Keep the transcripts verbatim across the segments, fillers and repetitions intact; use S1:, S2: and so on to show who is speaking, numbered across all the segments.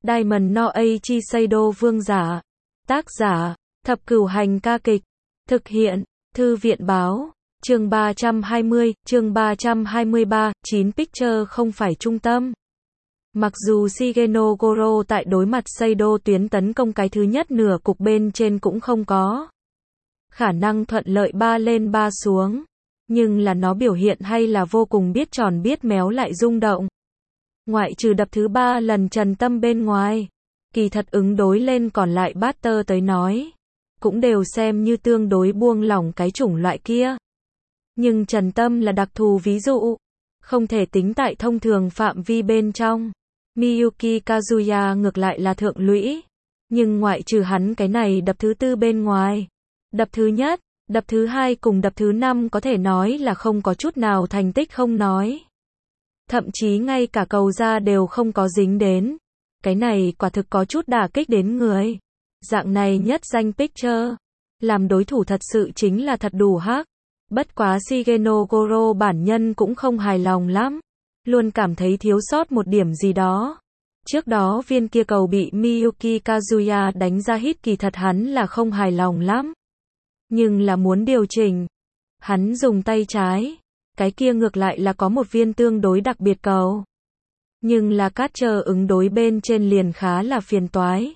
S1: Diamond no Eiichi Seido vương giả. Tác giả, Thập Cửu Hành ca kịch. Thực hiện, Thư viện báo. Chương ba trăm hai mươi, chương ba trăm hai mươi ba, chín Picture không phải trung tâm. Mặc dù Shigeno Goro tại đối mặt Seido tuyến tấn công cái thứ nhất nửa cục bên trên cũng không có khả năng thuận lợi ba lên ba xuống, nhưng là nó biểu hiện hay là vô cùng biết tròn biết méo lại rung động. Ngoại trừ đập thứ ba lần Trần Tâm bên ngoài, kỳ thật ứng đối lên còn lại batter tới nói, cũng đều xem như tương đối buông lỏng cái chủng loại kia. Nhưng Trần Tâm là đặc thù ví dụ, không thể tính tại thông thường phạm vi bên trong. Miyuki Kazuya ngược lại là thượng lũy, nhưng ngoại trừ hắn cái này đập thứ tư bên ngoài, đập thứ nhất, đập thứ hai cùng đập thứ năm có thể nói là không có chút nào thành tích không nói. Thậm chí ngay cả cầu ra đều không có dính đến. Cái này quả thực có chút đả kích đến người. Dạng này nhất danh Picture, làm đối thủ thật sự chính là thật đủ hắc. Bất quá Shigeno Goro bản nhân cũng không hài lòng lắm, luôn cảm thấy thiếu sót một điểm gì đó. Trước đó viên kia cầu bị Miyuki Kazuya đánh ra hit kỳ thật hắn là không hài lòng lắm, nhưng là muốn điều chỉnh. Hắn dùng tay trái, cái kia ngược lại là có một viên tương đối đặc biệt cầu, nhưng là catcher ứng đối bên trên liền khá là phiền toái.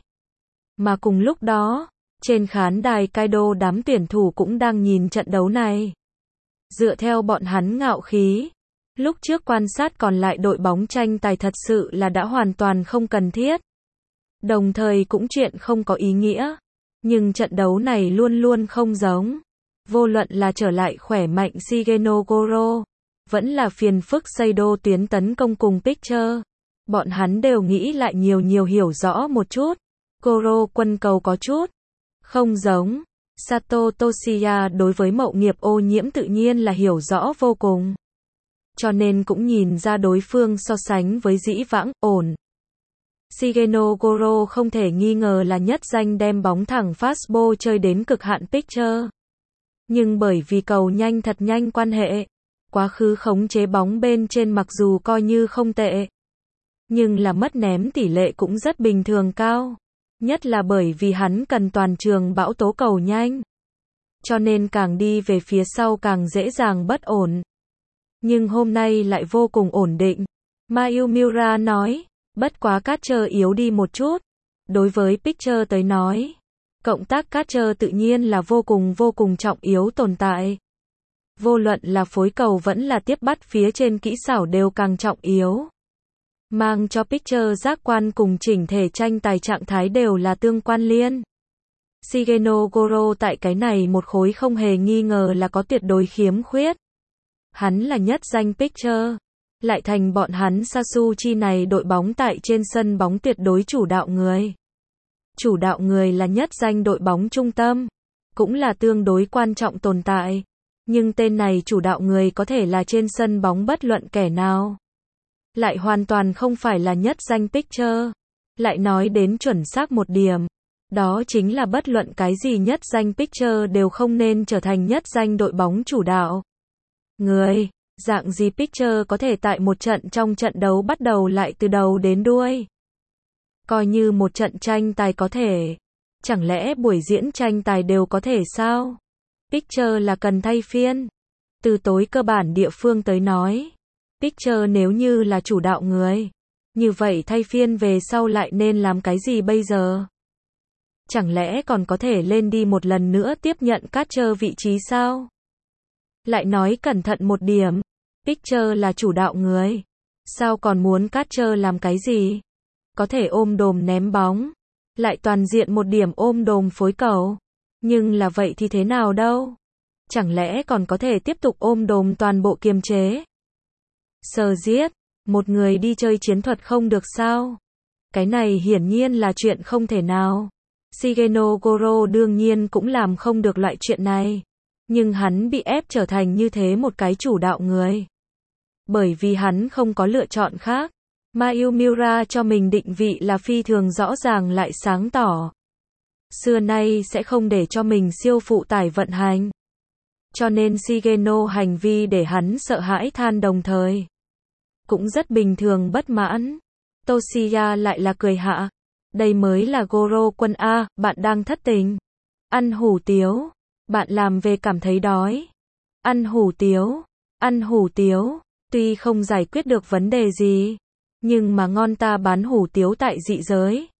S1: Mà cùng lúc đó, trên khán đài Kaido đám tuyển thủ cũng đang nhìn trận đấu này. Dựa theo bọn hắn ngạo khí, lúc trước quan sát còn lại đội bóng tranh tài thật sự là đã hoàn toàn không cần thiết. Đồng thời cũng chuyện không có ý nghĩa. Nhưng trận đấu này luôn luôn không giống. Vô luận là trở lại khỏe mạnh Shigeno Goro, vẫn là phiền phức Seido tuyến tấn công cùng Picture. Bọn hắn đều nghĩ lại nhiều nhiều hiểu rõ một chút. Goro quân cầu có chút không giống. Sato Toshiya đối với mậu nghiệp ô nhiễm tự nhiên là hiểu rõ vô cùng. Cho nên cũng nhìn ra đối phương so sánh với dĩ vãng, ổn. Shigeno Goro không thể nghi ngờ là nhất danh đem bóng thẳng fastball chơi đến cực hạn Picture. Nhưng bởi vì cầu nhanh thật nhanh quan hệ, quá khứ khống chế bóng bên trên mặc dù coi như không tệ, nhưng là mất ném tỷ lệ cũng rất bình thường cao. Nhất là bởi vì hắn cần toàn trường bão tố cầu nhanh. Cho nên càng đi về phía sau càng dễ dàng bất ổn. Nhưng hôm nay lại vô cùng ổn định. Mayumura nói, bất quá catcher yếu đi một chút. Đối với Picture tới nói, cộng tác catcher tự nhiên là vô cùng vô cùng trọng yếu tồn tại. Vô luận là phối cầu vẫn là tiếp bắt phía trên kỹ xảo đều càng trọng yếu. Mang cho Picture giác quan cùng chỉnh thể tranh tài trạng thái đều là tương quan liên. Shigeno Goro tại cái này một khối không hề nghi ngờ là có tuyệt đối khiếm khuyết. Hắn là nhất danh Picture, lại thành bọn hắn Sasuchi này đội bóng tại trên sân bóng tuyệt đối chủ đạo người. Chủ đạo người là nhất danh đội bóng trung tâm, cũng là tương đối quan trọng tồn tại. Nhưng tên này chủ đạo người có thể là trên sân bóng bất luận kẻ nào. Lại hoàn toàn không phải là nhất danh Picture. Lại nói đến chuẩn xác một điểm, đó chính là bất luận cái gì nhất danh Picture đều không nên trở thành nhất danh đội bóng chủ đạo. Người, dạng gì Picture có thể tại một trận trong trận đấu bắt đầu lại từ đầu đến đuôi. Coi như một trận tranh tài có thể. Chẳng lẽ buổi diễn tranh tài đều có thể sao? Picture là cần thay phiên. Từ tối cơ bản địa phương tới nói, Picture nếu như là chủ đạo người, như vậy thay phiên về sau lại nên làm cái gì bây giờ? Chẳng lẽ còn có thể lên đi một lần nữa tiếp nhận catcher vị trí sao? Lại nói cẩn thận một điểm, Picture là chủ đạo người, sao còn muốn catcher làm cái gì? Có thể ôm đồm ném bóng, lại toàn diện một điểm ôm đồm phối cầu, nhưng là vậy thì thế nào đâu? Chẳng lẽ còn có thể tiếp tục ôm đồm toàn bộ kiềm chế? Sờ giết, một người đi chơi chiến thuật không được sao? Cái này hiển nhiên là chuyện không thể nào. Shigeno Goro đương nhiên cũng làm không được loại chuyện này. Nhưng hắn bị ép trở thành như thế một cái chủ đạo người. Bởi vì hắn không có lựa chọn khác. Mayumura cho mình định vị là phi thường rõ ràng lại sáng tỏ. Xưa nay sẽ không để cho mình siêu phụ tải vận hành. Cho nên Shigeno hành vi để hắn sợ hãi than đồng thời. Cũng rất bình thường bất mãn. Toshiya lại là cười hạ, Đây mới là Goro Quân A, bạn đang thất tình. Ăn hủ tiếu. Bạn làm về cảm thấy đói. Ăn hủ tiếu. Ăn hủ tiếu. Tuy không giải quyết được vấn đề gì, nhưng mà ngon ta bán hủ tiếu tại dị giới.